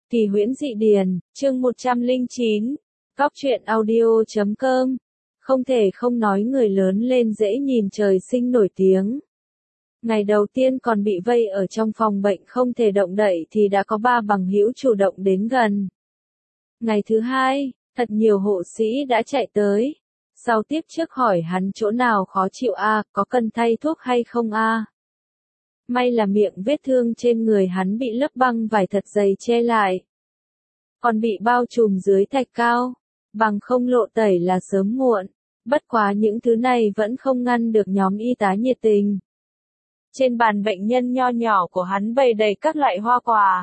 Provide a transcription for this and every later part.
Kỳ huyễn dị điển, chương 109, Góc truyện audio.com. Không thể không nói người lớn lên dễ nhìn trời sinh nổi tiếng. Ngày đầu tiên còn bị vây ở trong phòng bệnh không thể động đậy thì đã có 3 bằng hữu chủ động đến gần. Ngày thứ hai, thật nhiều hộ sĩ đã chạy tới. Sau tiếp trước hỏi hắn chỗ nào khó chịu có cần thay thuốc hay không May là miệng vết thương trên người hắn bị lớp băng vải thật dày che lại. Còn bị bao trùm dưới thạch cao, bằng không lộ tẩy là sớm muộn. Bất quá những thứ này vẫn không ngăn được nhóm y tá nhiệt tình. Trên bàn bệnh nhân nho nhỏ của hắn bày đầy các loại hoa quả,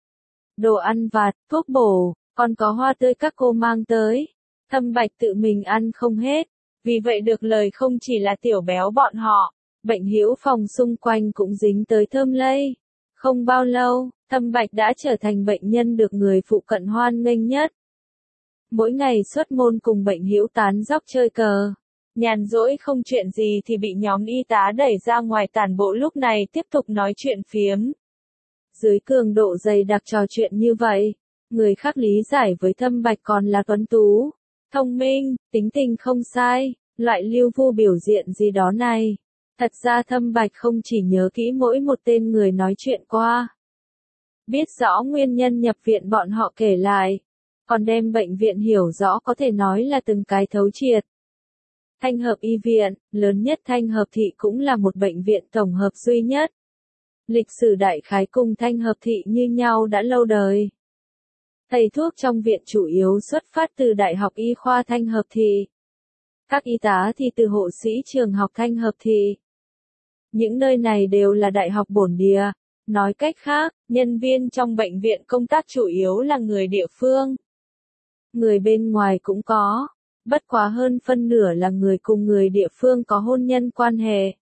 đồ ăn vặt, thuốc bổ, còn có hoa tươi các cô mang tới. Thâm Bạch tự mình ăn không hết, vì vậy được lời không chỉ là Tiểu Béo bọn họ, bệnh hữu phòng xung quanh cũng dính tới thơm lây. Không bao lâu, Thâm Bạch đã trở thành bệnh nhân được người phụ cận hoan nghênh nhất. Mỗi ngày xuất môn cùng bệnh hữu tán dóc chơi cờ. Nhàn rỗi không chuyện gì thì bị nhóm y tá đẩy ra ngoài tản bộ, lúc này tiếp tục nói chuyện phiếm. Dưới cường độ dày đặc trò chuyện như vậy, người khác lý giải với Thâm Bạch còn là tuấn tú, thông minh, tính tình không sai, loại lưu vu biểu diện gì đó này. Thật ra Thâm Bạch không chỉ nhớ kỹ mỗi một tên người nói chuyện qua. Biết rõ nguyên nhân nhập viện bọn họ kể lại, còn đem bệnh viện hiểu rõ có thể nói là từng cái thấu triệt. Thanh Hợp Y viện, lớn nhất Thanh Hợp thị cũng là một bệnh viện tổng hợp duy nhất. Lịch sử đại khái cùng Thanh Hợp thị như nhau đã lâu đời. Thầy thuốc trong viện chủ yếu xuất phát từ Đại học Y khoa Thanh Hợp thị. Các y tá thì từ hộ sĩ trường học Thanh Hợp thị. Những nơi này đều là đại học bổn địa. Nói cách khác, nhân viên trong bệnh viện công tác chủ yếu là người địa phương. Người bên ngoài cũng có, bất quá hơn phân nửa là người cùng người địa phương có hôn nhân quan hệ.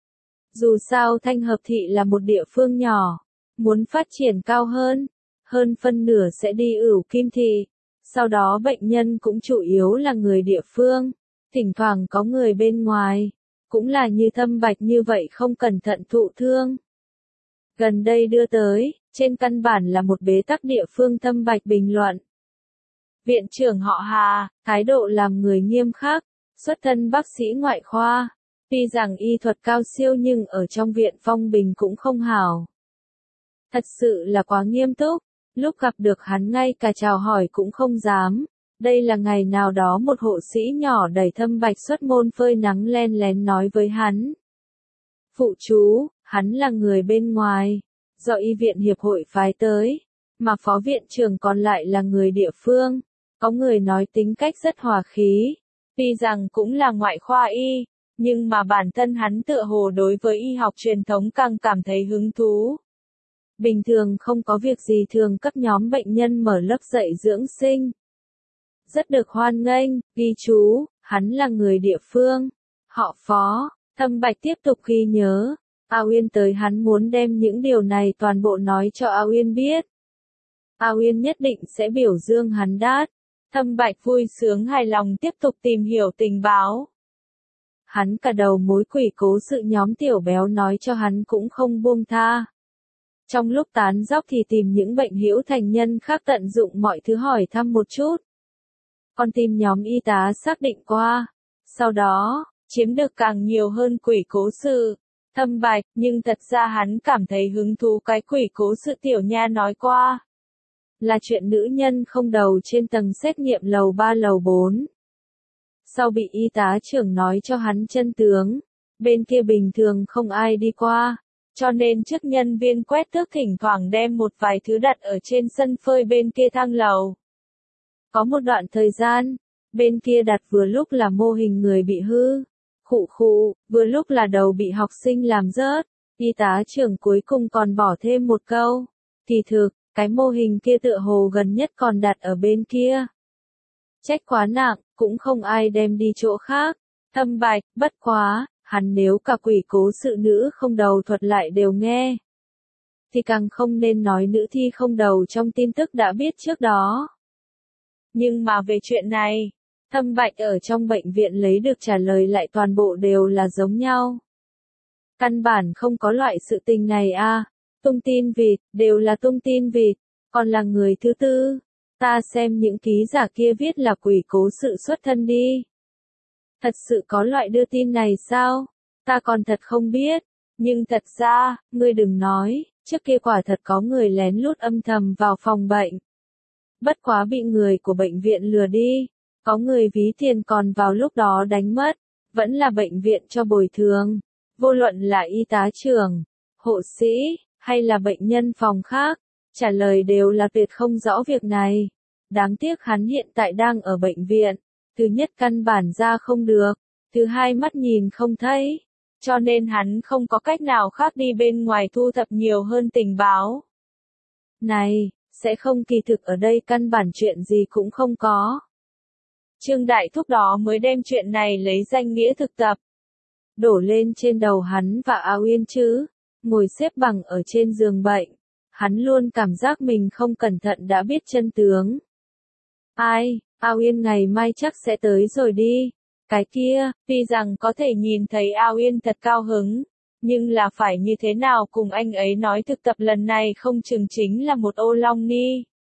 Dù sao Thanh Hợp thị là một địa phương nhỏ, muốn phát triển cao hơn phân nửa sẽ đi Ửu Kim thị. Sau đó bệnh nhân cũng chủ yếu là người địa phương, thỉnh thoảng có người bên ngoài, cũng là như Thâm Bạch như vậy không cẩn thận thụ thương. Gần đây đưa tới, trên căn bản là một bế tắc địa phương. Thâm Bạch bình luận. Viện trưởng họ Hà, thái độ làm người nghiêm khắc, xuất thân bác sĩ ngoại khoa. Tuy rằng y thuật cao siêu nhưng ở trong viện phong bình cũng không hảo. Thật sự là quá nghiêm túc, lúc gặp được hắn ngay cả chào hỏi cũng không dám. Đây là ngày nào đó một hộ sĩ nhỏ đẩy Thâm Bạch xuất môn phơi nắng len lén nói với hắn. Phụ chú, hắn là người bên ngoài, do y viện hiệp hội phái tới, mà phó viện trưởng còn lại là người địa phương. Có người nói tính cách rất hòa khí, tuy rằng cũng là ngoại khoa y, nhưng mà bản thân hắn tựa hồ đối với y học truyền thống càng cảm thấy hứng thú. Bình thường không có việc gì thường cấp nhóm bệnh nhân mở lớp dạy dưỡng sinh. Rất được hoan nghênh, ghi chú, hắn là người địa phương, họ Phó. Thâm Bạch tiếp tục ghi nhớ, A Uyên tới hắn muốn đem những điều này toàn bộ nói cho A Uyên biết. A Uyên nhất định sẽ biểu dương hắn đát. Thâm Bạch vui sướng hài lòng tiếp tục tìm hiểu tình báo. Hắn cả đầu mối quỷ cố sự nhóm Tiểu Béo nói cho hắn cũng không buông tha. Trong lúc tán dóc thì tìm những bệnh hữu thành nhân khác tận dụng mọi thứ hỏi thăm một chút. Còn tìm nhóm y tá xác định qua. Sau đó, chiếm được càng nhiều hơn quỷ cố sự. Thâm Bạch, nhưng thật ra hắn cảm thấy hứng thú cái quỷ cố sự Tiểu Nha nói qua. Là chuyện nữ nhân không đầu trên tầng xét nghiệm lầu 3 lầu 4. Sau bị y tá trưởng nói cho hắn chân tướng, bên kia bình thường không ai đi qua, cho nên trước nhân viên quét tước thỉnh thoảng đem một vài thứ đặt ở trên sân phơi bên kia thang lầu. Có một đoạn thời gian, bên kia đặt vừa lúc là mô hình người bị hư, vừa lúc là đầu bị học sinh làm rớt. Y tá trưởng cuối cùng còn bỏ thêm một câu, thì thực, cái mô hình kia tựa hồ gần nhất còn đặt ở bên kia. Trách quá nặng, cũng không ai đem đi chỗ khác. Thâm Bạch, bất quá, hắn nếu cả quỷ cố sự nữ không đầu thuật lại đều nghe, thì càng không nên nói nữ thi không đầu trong tin tức đã biết trước đó. Nhưng mà về chuyện này, Thâm Bạch ở trong bệnh viện lấy được trả lời lại toàn bộ đều là giống nhau. Căn bản không có loại sự tình này tung tin vịt, đều là tung tin vịt. Còn là người thứ tư. Ta xem những ký giả kia viết là quỷ cố sự xuất thân đi. Thật sự có loại đưa tin này sao? Ta còn thật không biết. Nhưng thật ra, ngươi đừng nói, trước kia quả thật có người lén lút âm thầm vào phòng bệnh. Bất quá bị người của bệnh viện lừa đi. Có người ví tiền còn vào lúc đó đánh mất. Vẫn là bệnh viện cho bồi thường. Vô luận là y tá trưởng, hộ sĩ, hay là bệnh nhân phòng khác. Trả lời đều là tuyệt không rõ việc này. Đáng tiếc hắn hiện tại đang ở bệnh viện. Thứ nhất căn bản ra không được. Thứ hai mắt nhìn không thấy. Cho nên hắn không có cách nào khác đi bên ngoài thu thập nhiều hơn tình báo. Này, sẽ không kỳ thực ở đây căn bản chuyện gì cũng không có. Trương Đại Thúc đó mới đem chuyện này lấy danh nghĩa thực tập. Đổ lên trên đầu hắn và Ao Yên chứ. Ngồi xếp bằng ở trên giường bệnh. Hắn luôn cảm giác mình không cẩn thận đã biết chân tướng. Ai, Ao Yên ngày mai chắc sẽ tới rồi đi. Cái kia, tuy rằng có thể nhìn thấy Ao Yên thật cao hứng, nhưng là phải như thế nào cùng anh ấy nói thực tập lần này không chừng chính là một ô long ni.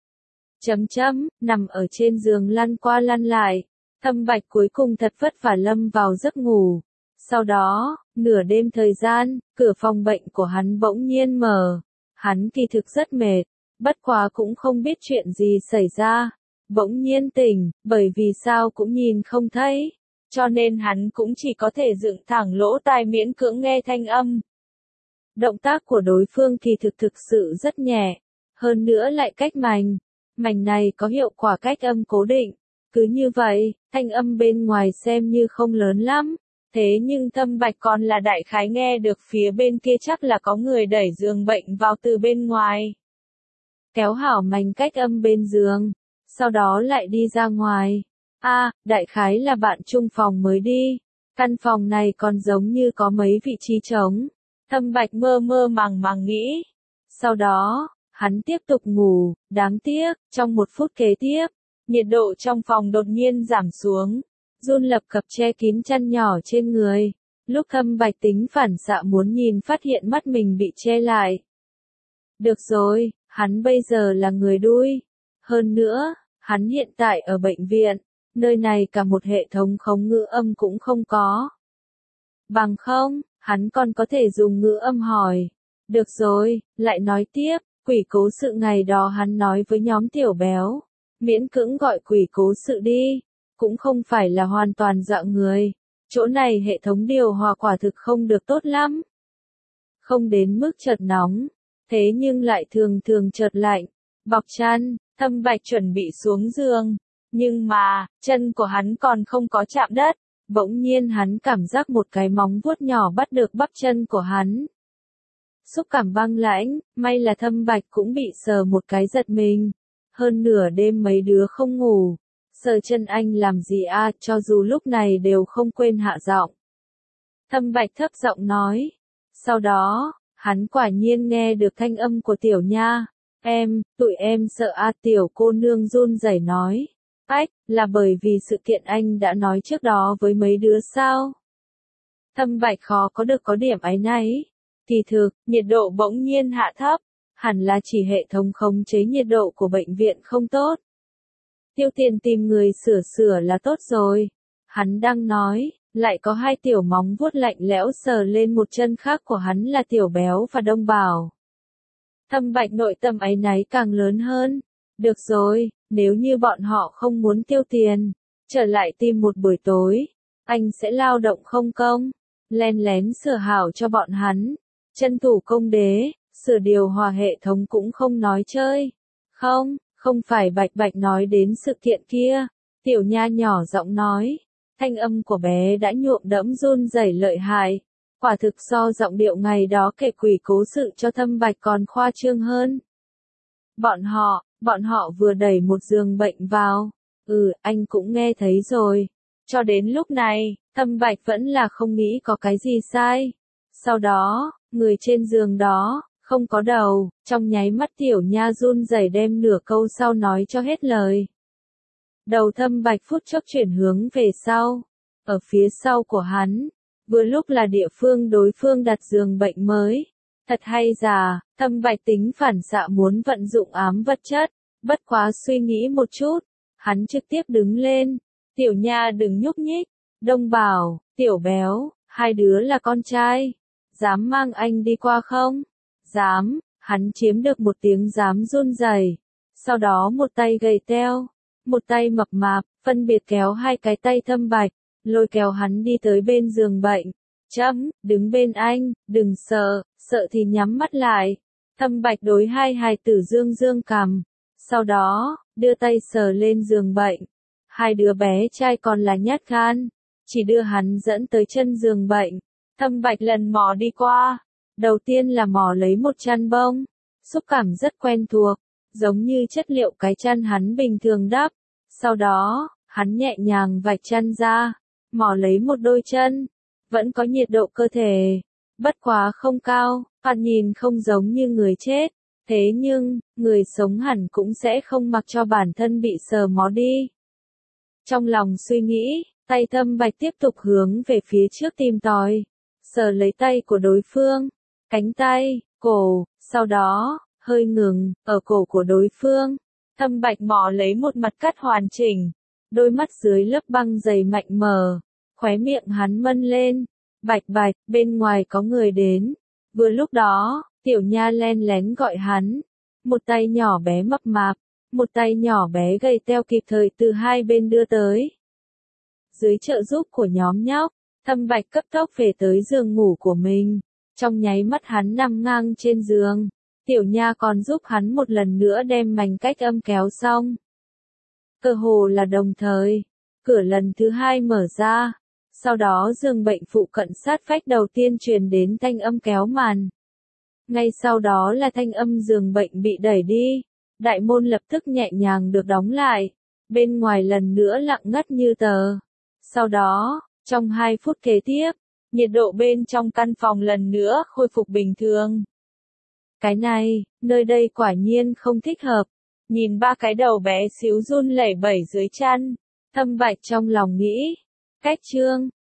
Nằm ở trên giường lăn qua lăn lại, Thâm Bạch cuối cùng thật vất vả lâm vào giấc ngủ. Sau đó, nửa đêm thời gian, cửa phòng bệnh của hắn bỗng nhiên mở. Hắn kỳ thực rất mệt, bất quá cũng không biết chuyện gì xảy ra. Bỗng nhiên tỉnh, bởi vì sao cũng nhìn không thấy. Cho nên hắn cũng chỉ có thể dựng thẳng lỗ tai miễn cưỡng nghe thanh âm. Động tác của đối phương kỳ thực sự rất nhẹ. Hơn nữa lại cách mảnh. Mảnh này có hiệu quả cách âm cố định. Cứ như vậy, thanh âm bên ngoài xem như không lớn lắm. Thế nhưng Thâm Bạch còn là đại khái nghe được phía bên kia chắc là có người đẩy giường bệnh vào từ bên ngoài. Kéo hảo mảnh cách âm bên giường. Sau đó lại đi ra ngoài. Đại khái là bạn chung phòng mới đi. Căn phòng này còn giống như có mấy vị trí trống. Thâm Bạch mơ mơ màng nghĩ. Sau đó, hắn tiếp tục ngủ, đáng tiếc, trong 1 phút kế tiếp, nhiệt độ trong phòng đột nhiên giảm xuống. Run lập cập che kín chăn nhỏ trên người. Lúc Thâm Bạch tính phản xạ muốn nhìn phát hiện mắt mình bị che lại. Được rồi, hắn bây giờ là người đuôi. Hơn nữa, hắn hiện tại ở bệnh viện. Nơi này cả một hệ thống khống ngữ âm cũng không có. Bằng không, hắn còn có thể dùng ngữ âm hỏi. Được rồi, lại nói tiếp, quỷ cố sự ngày đó hắn nói với nhóm tiểu béo. Miễn cưỡng gọi quỷ cố sự đi. Cũng không phải là hoàn toàn dọa người. Chỗ này hệ thống điều hòa quả thực không được tốt lắm. Không đến mức chợt nóng. Thế nhưng lại thường chợt lạnh. Bọc chăn, Thâm Bạch chuẩn bị xuống giường. Nhưng mà, chân của hắn còn không có chạm đất. Bỗng nhiên hắn cảm giác một cái móng vuốt nhỏ bắt được bắp chân của hắn. Xúc cảm băng lãnh, may là Thâm Bạch cũng bị sờ một cái giật mình. Hơn nửa đêm mấy đứa không ngủ. Sờ chân anh làm gì cho dù lúc này đều không quên hạ giọng. Thâm Bạch thấp giọng nói. Sau đó, hắn quả nhiên nghe được thanh âm của Tiểu Nha. Tụi em sợ Tiểu cô nương run rẩy nói. Là bởi vì sự kiện anh đã nói trước đó với mấy đứa sao? Thâm Bạch khó có được có điểm áy náy. Kỳ thực, nhiệt độ bỗng nhiên hạ thấp. Hẳn là chỉ hệ thống khống chế nhiệt độ của bệnh viện không tốt. Tiêu tiền tìm người sửa là tốt rồi. Hắn đang nói, lại có 2 tiểu móng vuốt lạnh lẽo sờ lên một chân khác của hắn là Tiểu Béo và Đông Bảo. Thâm Bạch nội tâm áy náy càng lớn hơn. Được rồi, nếu như bọn họ không muốn tiêu tiền, trở lại tìm một buổi tối, anh sẽ lao động không công, len lén sửa hảo cho bọn hắn. Chân thủ công đế, sửa điều hòa hệ thống cũng không nói chơi. Không phải Bạch nói đến sự kiện kia. Tiểu Nha nhỏ giọng nói. Thanh âm của bé đã nhuộm đẫm run rẩy lợi hại. Quả thực so giọng điệu ngày đó kể quỷ cố sự cho Thâm Bạch còn khoa trương hơn. Bọn họ vừa đẩy một giường bệnh vào. Anh cũng nghe thấy rồi. Cho đến lúc này, Thâm Bạch vẫn là không nghĩ có cái gì sai. Sau đó, người trên giường đó, không có đầu, trong nháy mắt Tiểu Nha run rẩy đem nửa câu sau nói cho hết lời. Đầu Thâm Bạch phút chốc chuyển hướng về sau. Ở phía sau của hắn, vừa lúc là địa phương đối phương đặt giường bệnh mới. Thật hay giả, Thâm Bạch tính phản xạ muốn vận dụng ám vật chất, bất quá suy nghĩ một chút, hắn trực tiếp đứng lên, Tiểu Nha đừng nhúc nhích, Đông bảo, Tiểu Béo, hai đứa là con trai, dám mang anh đi qua không? Dám, hắn chiếm được một tiếng dám run rẩy, sau đó một tay gầy teo, một tay mập mạp, phân biệt kéo hai cái tay Thâm Bạch, lôi kéo hắn đi tới bên giường bệnh. Chấm, đứng bên anh, đừng sợ, sợ thì nhắm mắt lại. Thâm Bạch đối hai hài tử dương dương cằm, sau đó, đưa tay sờ lên giường bệnh. Hai đứa bé trai còn là nhát gan, chỉ đưa hắn dẫn tới chân giường bệnh. Thâm Bạch lần mò đi qua, đầu tiên là mò lấy một chăn bông, xúc cảm rất quen thuộc, giống như chất liệu cái chăn hắn bình thường đắp. Sau đó, hắn nhẹ nhàng vạch chăn ra, mò lấy một đôi chân, vẫn có nhiệt độ cơ thể, bất quá không cao, thoạt nhìn không giống như người chết, thế nhưng, người sống hẳn cũng sẽ không mặc cho bản thân bị sờ mó đi. Trong lòng suy nghĩ, tay Thâm Bạch tiếp tục hướng về phía trước tìm tòi, sờ lấy tay của đối phương, cánh tay, cổ, sau đó, hơi ngừng, ở cổ của đối phương. Thâm Bạch mò lấy một mặt cắt hoàn chỉnh, đôi mắt dưới lớp băng dày mạnh mở, khóe miệng hắn mân lên, Bạch Bạch, bên ngoài có người đến. Vừa lúc đó, Tiểu Nha len lén gọi hắn, một tay nhỏ bé mập mạp, một tay nhỏ bé gầy teo kịp thời từ hai bên đưa tới. Dưới trợ giúp của nhóm nhóc, Thâm Bạch cấp tốc về tới giường ngủ của mình, trong nháy mắt hắn nằm ngang trên giường. Tiểu Nha còn giúp hắn một lần nữa đem mảnh cách âm kéo xong. Cơ hồ là đồng thời, cửa lần thứ hai mở ra, sau đó giường bệnh phụ cận sát vách đầu tiên truyền đến thanh âm kéo màn. Ngay sau đó là thanh âm giường bệnh bị đẩy đi, đại môn lập tức nhẹ nhàng được đóng lại, bên ngoài lần nữa lặng ngắt như tờ. Sau đó, trong 2 phút kế tiếp, nhiệt độ bên trong căn phòng lần nữa khôi phục bình thường. Cái này, nơi đây quả nhiên không thích hợp. Nhìn 3 cái đầu bé xíu run lẩy bẩy dưới chăn, Thâm Bạch trong lòng nghĩ. Cách chương